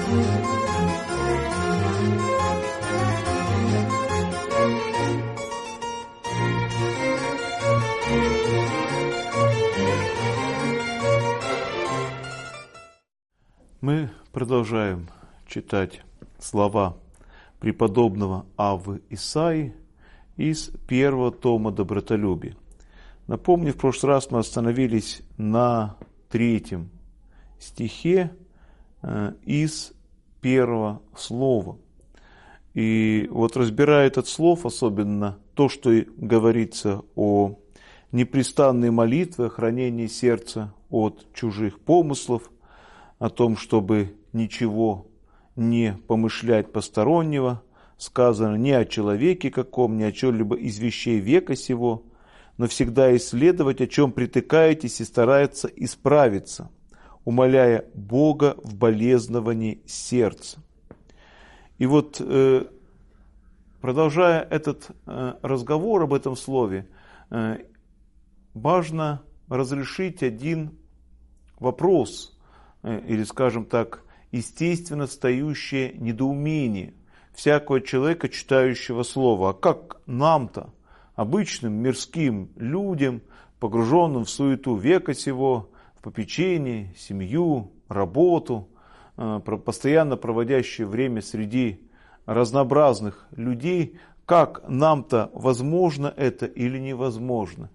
Мы продолжаем читать слова преподобного Аввы Исаии из первого тома «Добротолюбие». Напомню, в прошлый раз мы остановились на 3 стихе из первого слова. И вот разбирая этот слов, особенно то, что говорится о непрестанной молитве, о хранении сердца от чужих помыслов, о том, чтобы ничего не помышлять постороннего, сказано не о человеке каком, не о чем-либо из вещей века сего, но всегда исследовать, о чем притыкаетесь, и старается исправиться, умоляя Бога в болезновании сердца. И вот, продолжая этот разговор об этом слове, важно разрешить один вопрос, или, скажем так, естественно встающее недоумение всякого человека, читающего слово. А как нам-то, обычным мирским людям, погруженным в суету века сего, в попечение, семью, работу, постоянно проводящие время среди разнообразных людей, как нам-то возможно это или невозможно?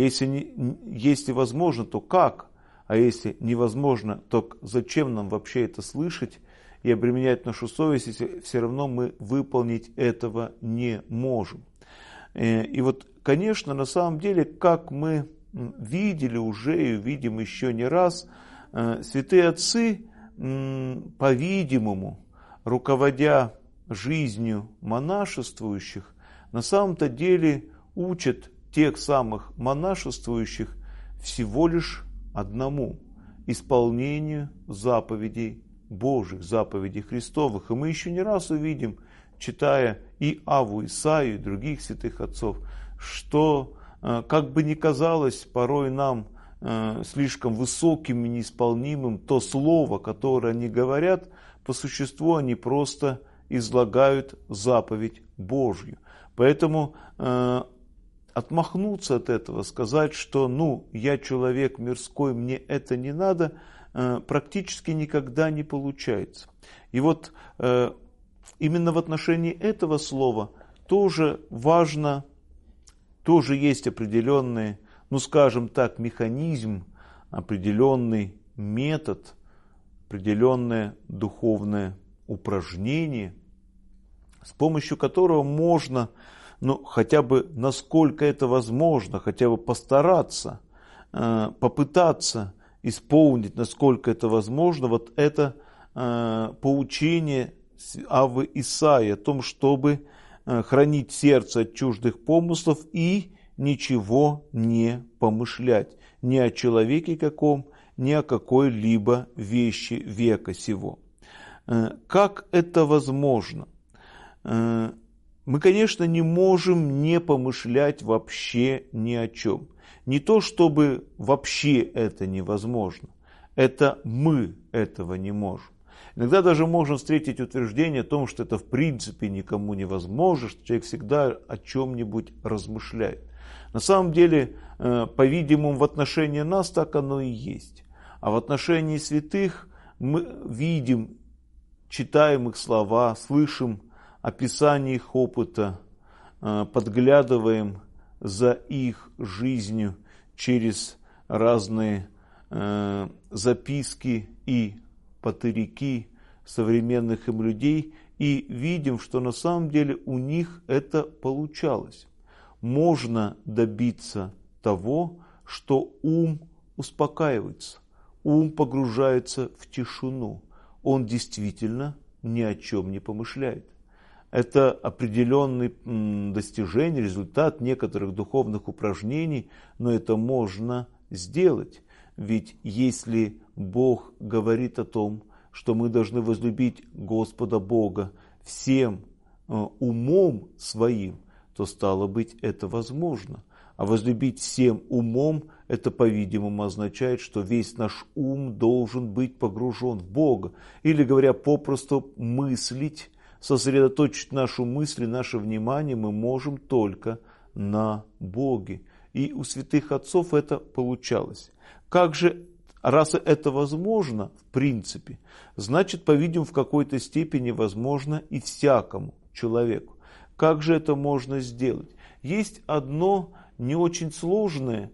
Если возможно, то как? А если невозможно, то зачем нам вообще это слышать и обременять нашу совесть, если все равно мы выполнить этого не можем? И вот, конечно, на самом деле, как мы видели уже и увидим еще не раз, святые отцы, по-видимому, руководя жизнью монашествующих, на самом-то деле учат тех самых монашествующих всего лишь одному – исполнению заповедей Божьих, заповедей Христовых. И мы еще не раз увидим, читая и Авву Исаию, и других святых отцов, что, как бы ни казалось порой нам слишком высоким и неисполнимым то слово, которое они говорят, по существу они просто излагают заповедь Божью. Поэтому отмахнуться от этого, сказать, что я человек мирской, мне это не надо, практически никогда не получается. И вот именно в отношении этого слова тоже важно, тоже есть определенный, скажем так, механизм, определенный метод, определенное духовное упражнение, с помощью которого можно, хотя бы насколько это возможно, хотя бы постараться, попытаться исполнить, насколько это возможно, вот это поучение Аввы Исаии о том, чтобы хранить сердце от чуждых помыслов и ничего не помышлять ни о человеке каком, ни о какой-либо вещи века сего. Как это возможно? Мы, конечно, не можем не помышлять вообще ни о чем. Не то, чтобы вообще это невозможно. Это мы этого не можем. Иногда даже можно встретить утверждение о том, что это в принципе никому невозможно, что человек всегда о чем-нибудь размышляет. На самом деле, по-видимому, в отношении нас так оно и есть. А в отношении святых мы видим, читаем их слова, слышим описание их опыта, подглядываем за их жизнью через разные записки и патырики современных им людей и видим, что на самом деле у них это получалось. Можно добиться того, что ум успокаивается, ум погружается в тишину, он действительно ни о чем не помышляет. Это определенный достижение, результат некоторых духовных упражнений, но это можно сделать. Ведь если Бог говорит о том, что мы должны возлюбить Господа Бога всем умом своим, то стало быть это возможно. А возлюбить всем умом, это, по-видимому, означает, что весь наш ум должен быть погружен в Бога. Или, говоря попросту, мыслить, сосредоточить нашу мысль, наше внимание мы можем только на Боге. И у святых отцов это получалось. Как же, раз это возможно, в принципе, значит, по-видимому, в какой-то степени возможно и всякому человеку. Как же это можно сделать? Есть одно не очень сложное,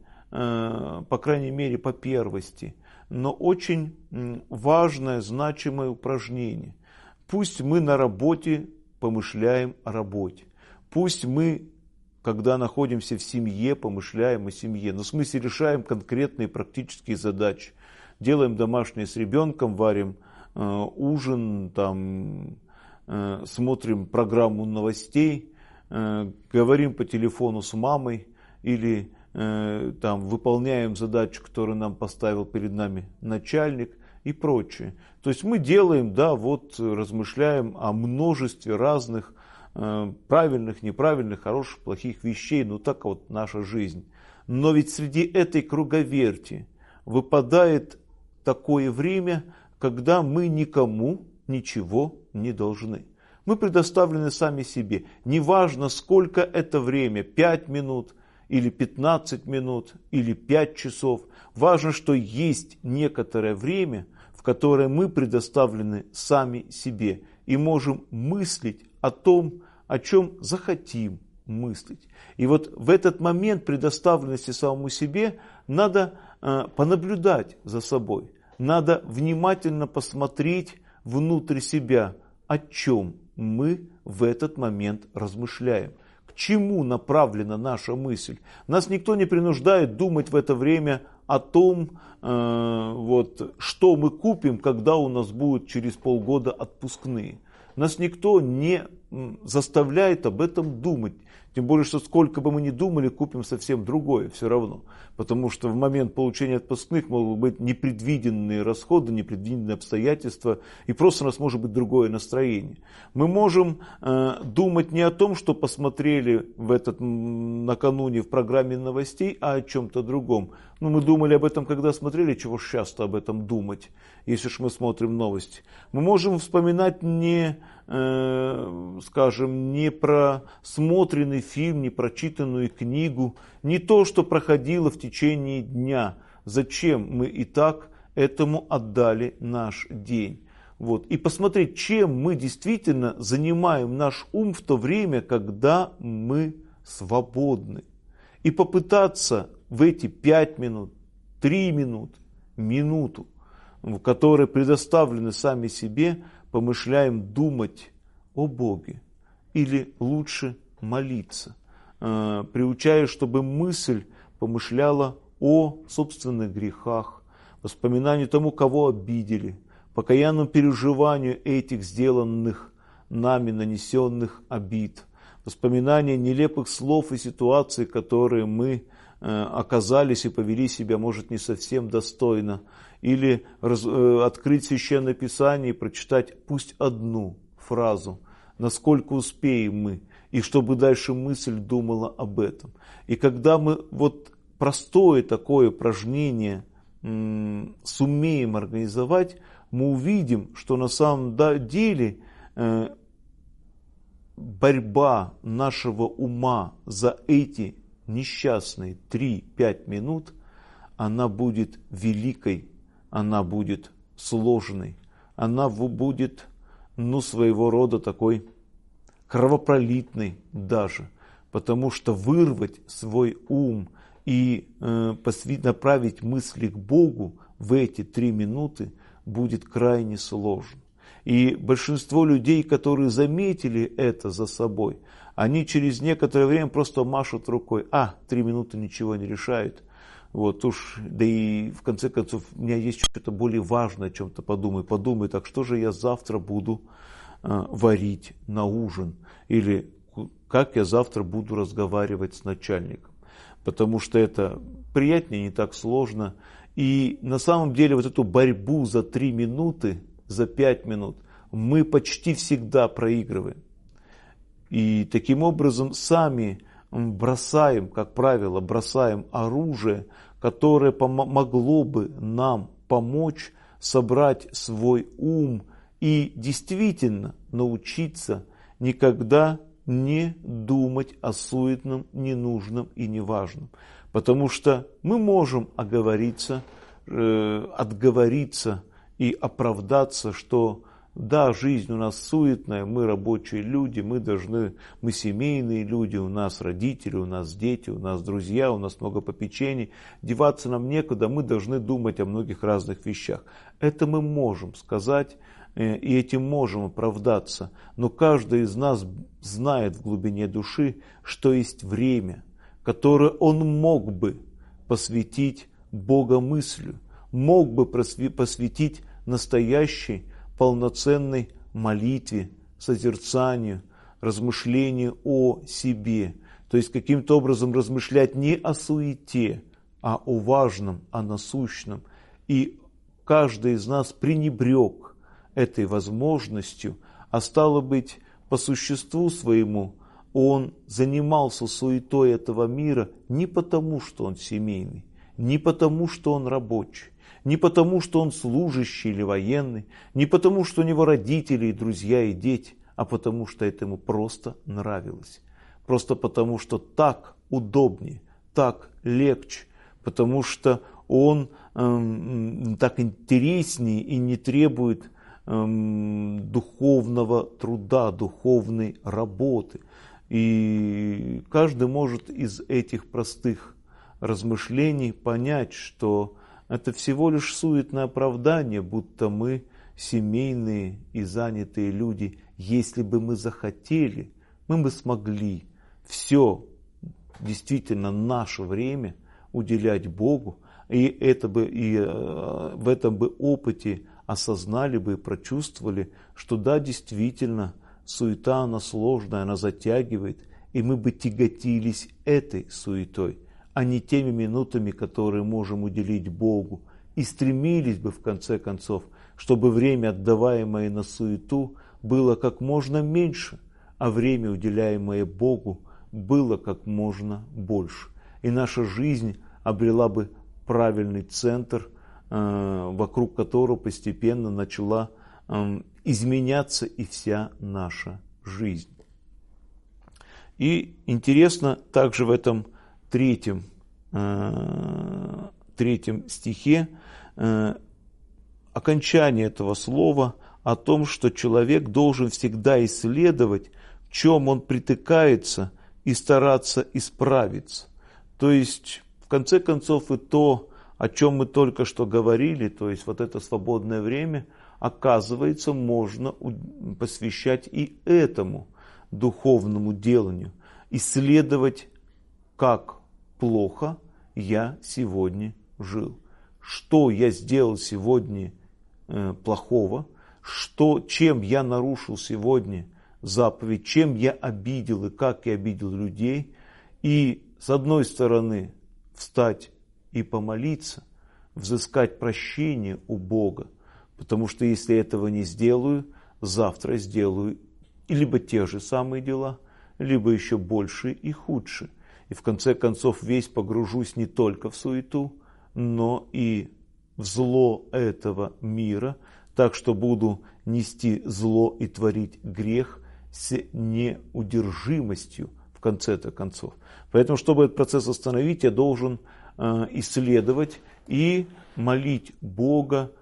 по крайней мере по первости, но очень важное, значимое упражнение. Пусть мы на работе помышляем о работе. Пусть мы, когда находимся в семье, помышляем о семье. Но в смысле решаем конкретные практические задачи. Делаем домашнее с ребенком, варим ужин, там, смотрим программу новостей, говорим по телефону с мамой или там, выполняем задачу, которую нам поставил перед нами начальник и прочее. То есть мы делаем, да, вот размышляем о множестве разных правильных, неправильных, хороших, плохих вещей. Ну так вот наша жизнь. Но ведь среди этой круговерти выпадает такое время, когда мы никому ничего не должны. Мы предоставлены сами себе. Неважно, сколько это время, 5 минут, или 15 минут, или 5 часов. Важно, что есть некоторое время, в которое мы предоставлены сами себе и можем мыслить о том, о чем захотим мыслить. И вот в этот момент предоставленности самому себе надо понаблюдать за собой. Надо внимательно посмотреть внутрь себя, о чем мы в этот момент размышляем. К чему направлена наша мысль? Нас никто не принуждает думать в это время о том, что мы купим, когда у нас будут через полгода отпускные. Нас никто не заставляет об этом думать. Тем более, что сколько бы мы ни думали, купим совсем другое все равно. Потому что в момент получения отпускных могут быть непредвиденные расходы, непредвиденные обстоятельства. И просто у нас может быть другое настроение. Мы можем думать не о том, что посмотрели накануне в программе новостей, а о чем-то другом. Мы думали об этом, когда смотрели, чего ж часто об этом думать, если уж мы смотрим новости. Мы можем вспоминать не просмотренный фильм, не прочитанную книгу, не то, что проходило в течение дня. Зачем мы и так этому отдали наш день? И посмотреть, чем мы действительно занимаем наш ум в то время, когда мы свободны. И попытаться в эти 5 минут, 3 минуты, минуту, которые предоставлены сами себе, помышляем думать о Боге или лучше молиться, приучая, чтобы мысль помышляла о собственных грехах, воспоминанию тому, кого обидели, покаянному переживанию этих сделанных нами нанесенных обид, воспоминания нелепых слов и ситуаций, которые мы оказались и повели себя, может, не совсем достойно, или открыть Священное Писание и прочитать пусть одну фразу, насколько успеем мы, и чтобы дальше мысль думала об этом. И когда мы простое такое упражнение сумеем организовать, мы увидим, что на самом деле борьба нашего ума за эти несчастные 3-5 минут, она будет великой, она будет сложной, она будет, своего рода такой кровопролитной даже, потому что вырвать свой ум и направить мысли к Богу в эти 3 минуты будет крайне сложно. И большинство людей, которые заметили это за собой, они через некоторое время просто машут рукой. 3 минуты ничего не решают. Да и в конце концов, у меня есть что-то более важное, о чем-то подумай, так что же я завтра буду варить на ужин? Или как я завтра буду разговаривать с начальником? Потому что это приятнее, не так сложно. И на самом деле эту борьбу за 3 минуты, за 5 минут мы почти всегда проигрываем. И таким образом сами бросаем, как правило, бросаем оружие, которое могло бы нам помочь собрать свой ум и действительно научиться никогда не думать о суетном, ненужном и неважном. Потому что мы можем отговориться и оправдаться, что да, жизнь у нас суетная, мы рабочие люди, мы семейные люди, у нас родители, у нас дети, у нас друзья, у нас много попечений. Деваться нам некуда, мы должны думать о многих разных вещах. Это мы можем сказать, и этим можем оправдаться. Но каждый из нас знает в глубине души, что есть время, которое он мог бы посвятить богомыслию, мог бы посвятить настоящей полноценной молитве, созерцанию, размышлению о себе. То есть каким-то образом размышлять не о суете, а о важном, о насущном. И каждый из нас пренебрег этой возможностью, а стало быть, по существу своему он занимался суетой этого мира не потому, что он семейный, не потому, что он рабочий, не потому, что он служащий или военный, не потому, что у него родители и друзья и дети, а потому, что это ему просто нравилось. Просто потому, что так удобнее, так легче, потому что он так интереснее и не требует духовного труда, духовной работы. И каждый может из этих простых размышлений понять, что это всего лишь суетное оправдание, будто мы семейные и занятые люди. Если бы мы захотели, мы бы смогли все действительно наше время уделять Богу, и в этом бы опыте осознали бы и прочувствовали, что да, действительно, суета, она сложная, она затягивает, и мы бы тяготились этой суетой, а не теми минутами, которые можем уделить Богу, и стремились бы, в конце концов, чтобы время, отдаваемое на суету, было как можно меньше, а время, уделяемое Богу, было как можно больше. И наша жизнь обрела бы правильный центр, вокруг которого постепенно начала изменяться и вся наша жизнь. И интересно также в этом третьем стихе окончание этого слова о том, что человек должен всегда исследовать, в чем он притыкается, и стараться исправиться. То есть, в конце концов, и то, о чем мы только что говорили, то есть вот это свободное время, оказывается, можно посвящать и этому духовному деланию. Исследовать, как плохо я сегодня жил, что я сделал сегодня плохого, чем я нарушил сегодня заповедь, чем я обидел и как я обидел людей. И с одной стороны встать и помолиться, взыскать прощение у Бога, потому что если этого не сделаю, завтра сделаю либо те же самые дела, либо еще больше и худше. И в конце концов весь погружусь не только в суету, но и в зло этого мира, так что буду нести зло и творить грех с неудержимостью в конце-то концов. Поэтому, чтобы этот процесс остановить, я должен исследовать и молить Бога,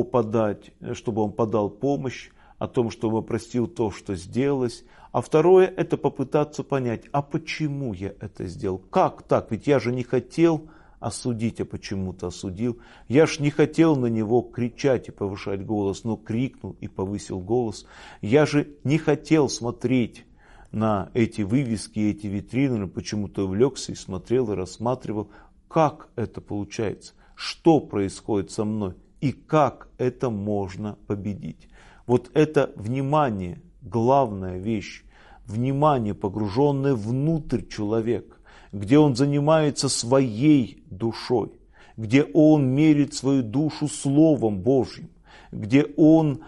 чтобы Он подал помощь, о том, чтобы простил то, что сделалось. А второе, это попытаться понять, а почему я это сделал? Как так? Ведь я же не хотел осудить, а почему-то осудил. Я же не хотел на него кричать и повышать голос, но крикнул и повысил голос. Я же не хотел смотреть на эти вывески, эти витрины, но почему-то увлекся и смотрел, и рассматривал, как это получается, что происходит со мной и как это можно победить. Вот это внимание, главная вещь, внимание, погруженное внутрь человека, где он занимается своей душой, где он мерит свою душу Словом Божьим, где он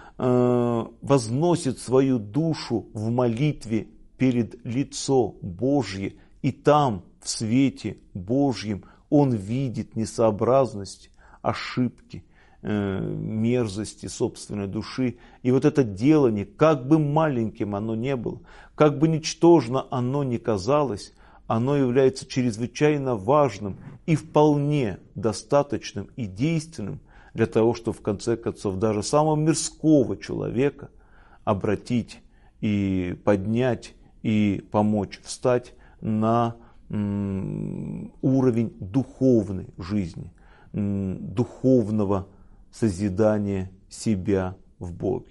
возносит свою душу в молитве перед лицо Божье, И там, в свете Божьем, он видит несообразность, ошибки, мерзости собственной души. И вот это делание, как бы маленьким оно ни было, как бы ничтожно оно ни казалось, оно является чрезвычайно важным и вполне достаточным и действенным для того, чтобы в конце концов даже самого мирского человека обратить и поднять и помочь встать на уровень духовной жизни, духовного созидания себя в Боге.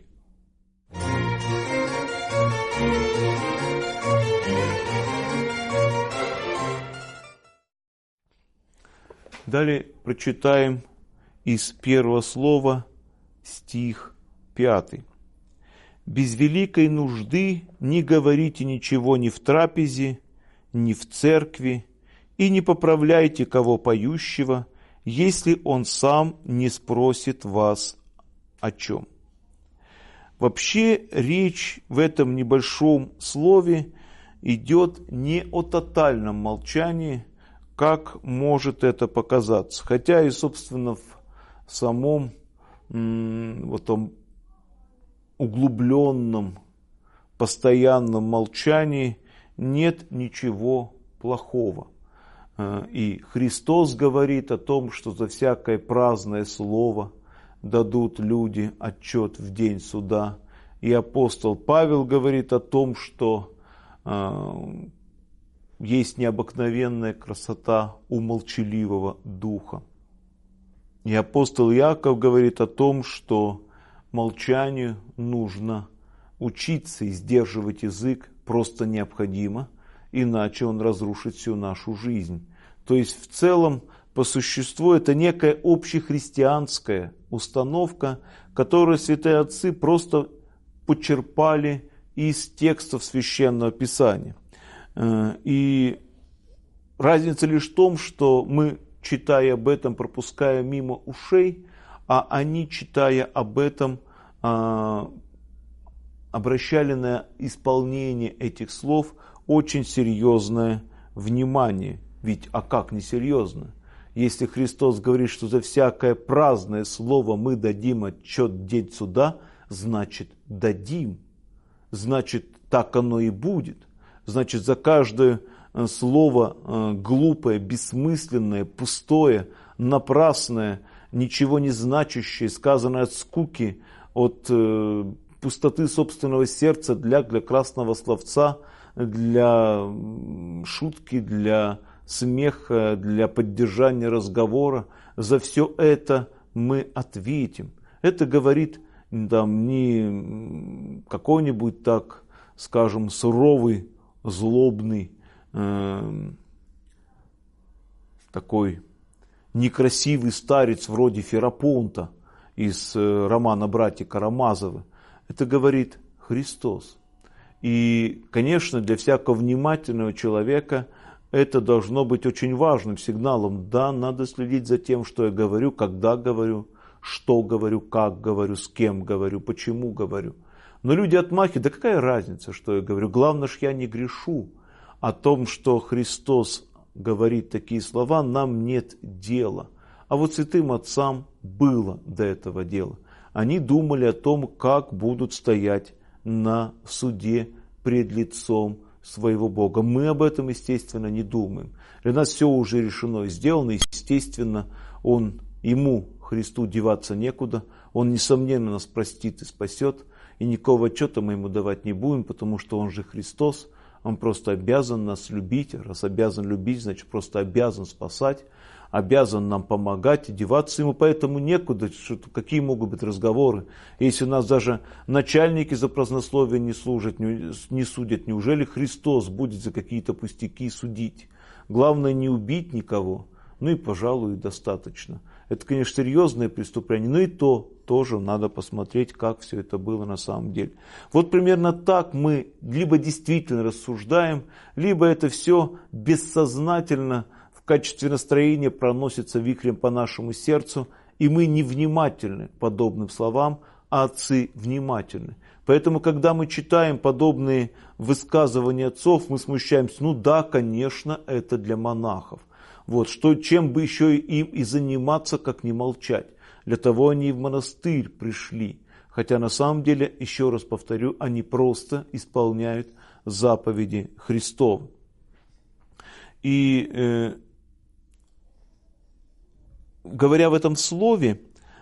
Далее прочитаем из первого слова стих 5. «Без великой нужды не говорите ничего ни в трапезе, ни в церкви, и не поправляйте кого поющего, если он сам не спросит вас о чем». Вообще речь в этом небольшом слове идет не о тотальном молчании, как может это показаться. Хотя и, собственно, в самом вот том углубленном, постоянном молчании нет ничего плохого. И Христос говорит о том, что за всякое праздное слово дадут люди отчет в день суда. И апостол Павел говорит о том, что есть необыкновенная красота у молчаливого духа. И апостол Иаков говорит о том, что молчанию нужно учиться и сдерживать язык просто необходимо, иначе он разрушит всю нашу жизнь. То есть в целом, по существу, это некая общехристианская установка, которую святые отцы просто почерпали из текстов Священного Писания. И разница лишь в том, что мы, читая об этом, пропуская мимо ушей, а они, читая об этом, обращали на исполнение этих слов очень серьезное внимание. Ведь, а как не серьезно? Если Христос говорит, что за всякое праздное слово мы дадим отчет в день суда, значит дадим. Значит, так оно и будет. Значит, за каждое слово глупое, бессмысленное, пустое, напрасное, ничего не значащее, сказанное от скуки, от пустоты собственного сердца для красного словца, для шутки, для смеха, для поддержания разговора, за все это мы ответим. Это говорит там не какой-нибудь, так скажем, суровый, злобный, такой некрасивый старец вроде Ферапонта из романа «Братья Карамазовы». Это говорит Христос. И, конечно, для всякого внимательного человека это должно быть очень важным сигналом. Да, надо следить за тем, что я говорю, когда говорю, что говорю, как говорю, с кем говорю, почему говорю. Но люди отмахивают, да какая разница, что я говорю, главное, что я не грешу. О том, что Христос говорит такие слова, нам нет дела. А вот святым отцам было до этого дела. Они думали о том, как будут стоять на суде пред лицом своего Бога. Мы об этом, естественно, не думаем. Для нас все уже решено и сделано. Естественно, ему, Христу, деваться некуда. Он, несомненно, нас простит и спасет. И никакого отчета мы ему давать не будем, потому что он же Христос. Он просто обязан нас любить. Раз обязан любить, значит, просто обязан спасать. Обязан нам помогать, и деваться ему поэтому некуда. Какие могут быть разговоры, если у нас даже начальники за празднословие не судят? Неужели Христос будет за какие-то пустяки судить? Главное не убить никого, ну и, пожалуй, достаточно. Это, конечно, серьезное преступление, но и то тоже надо посмотреть, как все это было на самом деле. Вот примерно так мы либо действительно рассуждаем, либо это все бессознательно в качестве настроения проносится вихрем по нашему сердцу, и мы невнимательны к подобным словам, а отцы внимательны. Поэтому, когда мы читаем подобные высказывания отцов, мы смущаемся. Ну да, конечно, это для монахов. Вот, чем бы еще им и заниматься, как не молчать. Для того они и в монастырь пришли. Хотя на самом деле, еще раз повторю, они просто исполняют заповеди Христовы. И говоря в этом слове,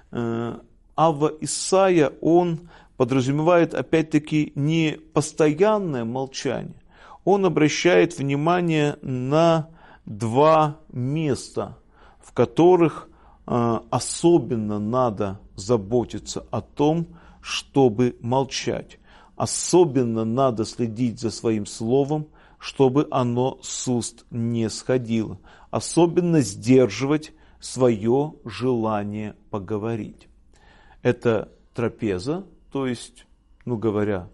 Авва Исайя, он подразумевает опять-таки не постоянное молчание. Он обращает внимание на два места, в которых особенно надо заботиться о том, чтобы молчать. Особенно надо следить за своим словом, чтобы оно с уст не сходило. Особенно сдерживать свое желание поговорить. Это трапеза, то есть, говоря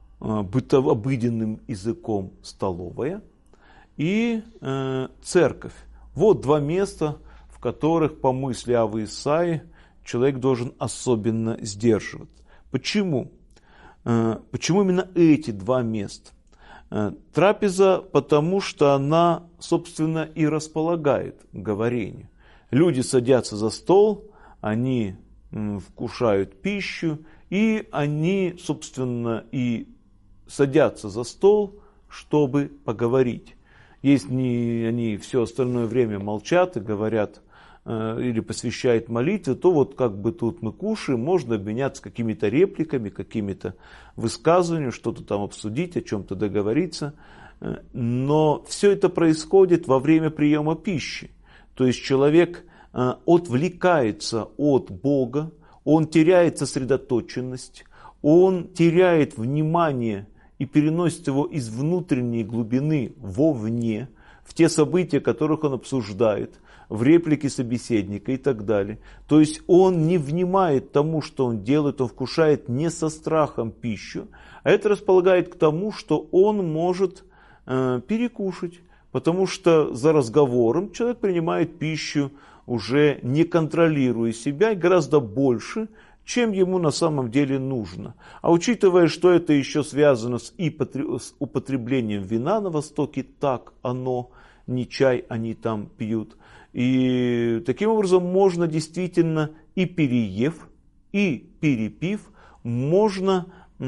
обыденным языком, столовая, и церковь. Вот два места, в которых, по мысли Аввы Исаии, человек должен особенно сдерживаться. Почему? Почему именно эти два места? Трапеза, потому что она, собственно, и располагает к говорению. Люди садятся за стол, они вкушают пищу, и они, собственно, и садятся за стол, чтобы поговорить. Если они все остальное время молчат и говорят или посвящают молитве, то вот как бы тут мы кушаем, можно обменяться какими-то репликами, какими-то высказываниями, что-то там обсудить, о чем-то договориться. Но все это происходит во время приема пищи. То есть человек отвлекается от Бога, он теряет сосредоточенность, он теряет внимание и переносит его из внутренней глубины вовне, в те события, которых он обсуждает, в реплики собеседника и так далее. То есть он не внимает тому, что он делает, он вкушает не со страхом пищу, а это располагает к тому, что он может перекушать, потому что за разговором человек принимает пищу, уже не контролируя себя, и гораздо больше, чем ему на самом деле нужно. А учитывая, что это еще связано с употреблением вина на Востоке, так оно, не чай они там пьют. И таким образом можно действительно и переев, и перепив, можно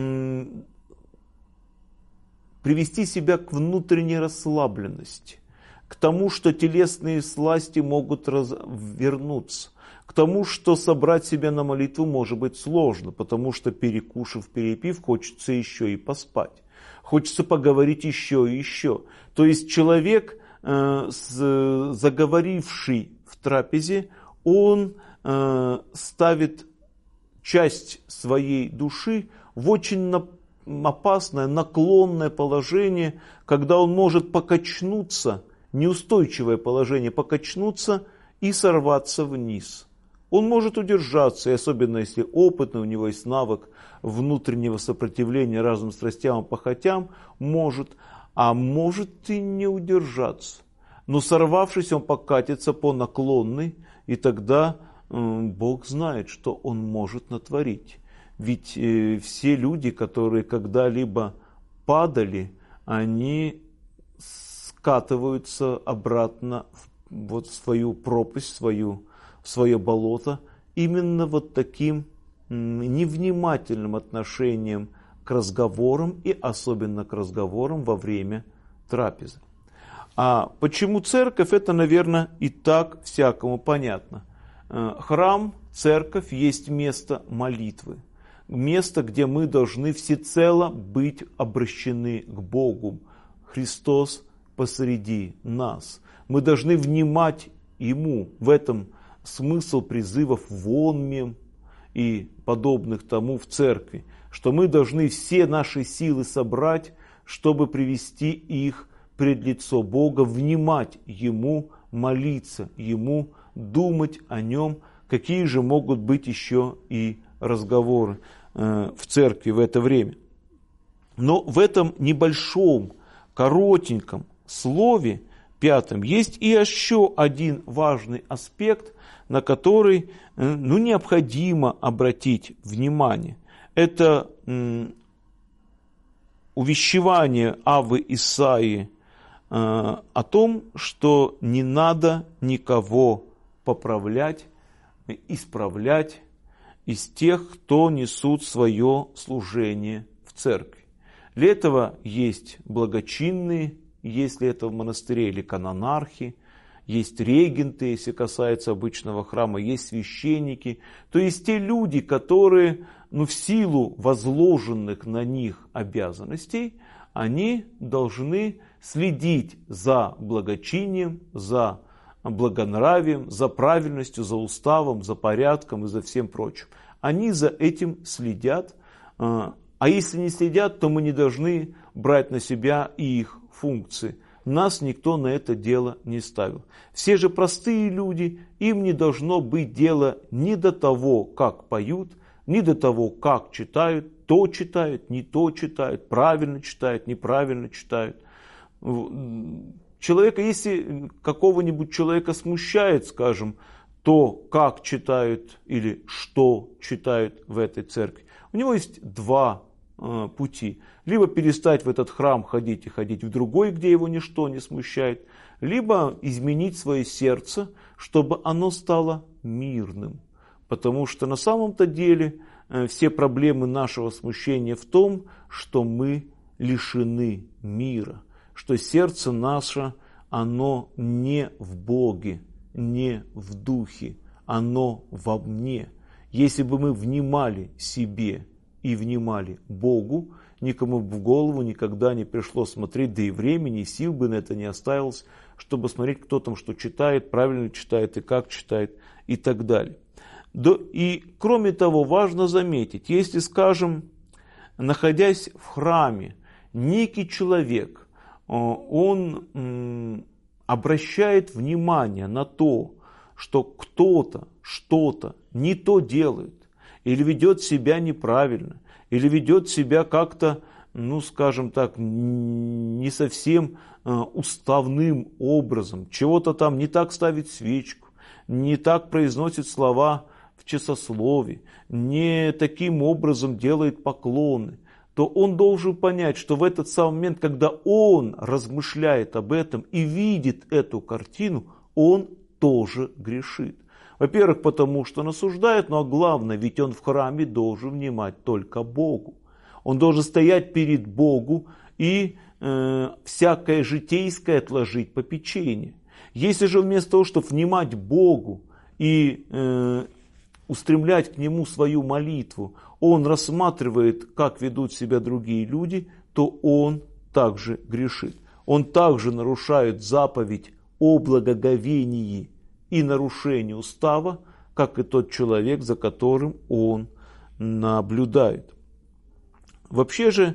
привести себя к внутренней расслабленности, к тому, что телесные сласти могут вернуться, к тому, что собрать себя на молитву может быть сложно, потому что перекушав, перепив, хочется еще и поспать, хочется поговорить еще и еще. То есть человек, заговоривший в трапезе, он ставит часть своей души в очень опасное, наклонное положение, когда он может покачнуться, неустойчивое положение, покачнуться и сорваться вниз. Он может удержаться, и особенно если опытный, у него есть навык внутреннего сопротивления разным страстям и похотям, может, а может и не удержаться. Но сорвавшись, он покатится по наклонной, и тогда Бог знает, что он может натворить. Ведь все люди, которые когда-либо падали, они скатываются обратно в свою пропасть, в свое болото, именно вот таким невнимательным отношением к разговорам и особенно к разговорам во время трапезы. А почему церковь? Это, наверное, и так всякому понятно. Храм, церковь есть место молитвы. Место, где мы должны всецело быть обращены к Богу. Христос посреди нас. Мы должны внимать Ему. В этом смысл призывов вон мем и подобных тому в церкви. Что мы должны все наши силы собрать, чтобы привести их пред лицо Бога, внимать Ему, молиться Ему, думать о Нем. Какие же могут быть еще и разговоры в церкви в это время. Но в этом небольшом, коротеньком слове пятым. Есть и еще один важный аспект, на который необходимо обратить внимание. Это увещевание Аввы Исаии о том, что не надо никого поправлять, исправлять из тех, кто несут свое служение в церкви. Для этого есть благочинные, если это в монастыре, или канонархи, есть регенты, если касается обычного храма, есть священники. То есть те люди, которые в силу возложенных на них обязанностей, они должны следить за благочинием, за благонравием, за правильностью, за уставом, за порядком и за всем прочим. Они за этим следят. А если не следят, то мы не должны брать на себя и их функции. Нас никто на это дело не ставил. Все же простые люди, им не должно быть дела ни до того, как поют, ни до того, как читают, то читают, не то читают, правильно читают, неправильно читают. Человека, если какого-нибудь человека смущает, скажем, то, как читают или что читают в этой церкви, у него есть два пути. Либо перестать в этот храм ходить и ходить в другой, где его ничто не смущает, либо изменить свое сердце, чтобы оно стало мирным. Потому что на самом-то деле все проблемы нашего смущения в том, что мы лишены мира, что сердце наше, оно не в Боге, не в Духе, оно во мне. Если бы мы внимали себе и внимали Богу, никому в голову никогда не пришло смотреть, да и времени, и сил бы на это не оставилось, чтобы смотреть, кто там что читает, правильно читает и как читает и так далее. И кроме того, важно заметить, если, скажем, находясь в храме, некий человек, он обращает внимание на то, что кто-то что-то не то делает, или ведет себя неправильно, или ведет себя как-то, скажем так, не совсем уставным образом, чего-то там не так ставит свечку, не так произносит слова в часословии, не таким образом делает поклоны, то он должен понять, что в этот самый момент, когда он размышляет об этом и видит эту картину, он тоже грешит. Во-первых, потому что он осуждает, но главное, ведь он в храме должен внимать только Богу. Он должен стоять перед Богу и всякое житейское отложить попечение. Если же вместо того, чтобы внимать Богу и устремлять к Нему свою молитву, он рассматривает, как ведут себя другие люди, то он также грешит. Он также нарушает заповедь о благоговении и нарушении устава, как и тот человек, за которым он наблюдает. Вообще же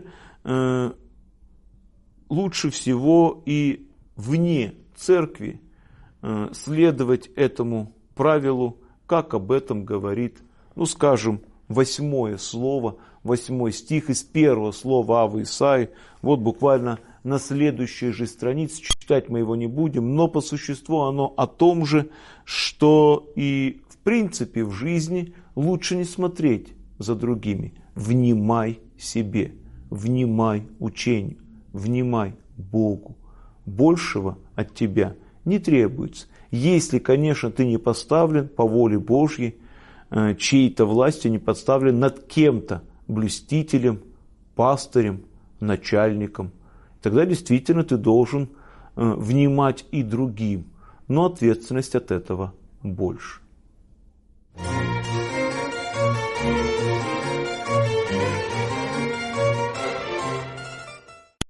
лучше всего и вне церкви следовать этому правилу, как об этом говорит, скажем, 8 слово, 8 стих из 1 слова Аввы Исаии. Вот буквально на следующей же странице, читать мы его не будем, но по существу оно о том же, что и в принципе в жизни лучше не смотреть за другими. Внимай себе, внимай учению, внимай Богу. Большего от тебя не требуется. Если, конечно, ты не поставлен по воле Божьей, чьей-то властью не поставлен над кем-то, блюстителем, пастырем, начальником. Тогда действительно ты должен внимать и другим, но ответственность от этого больше.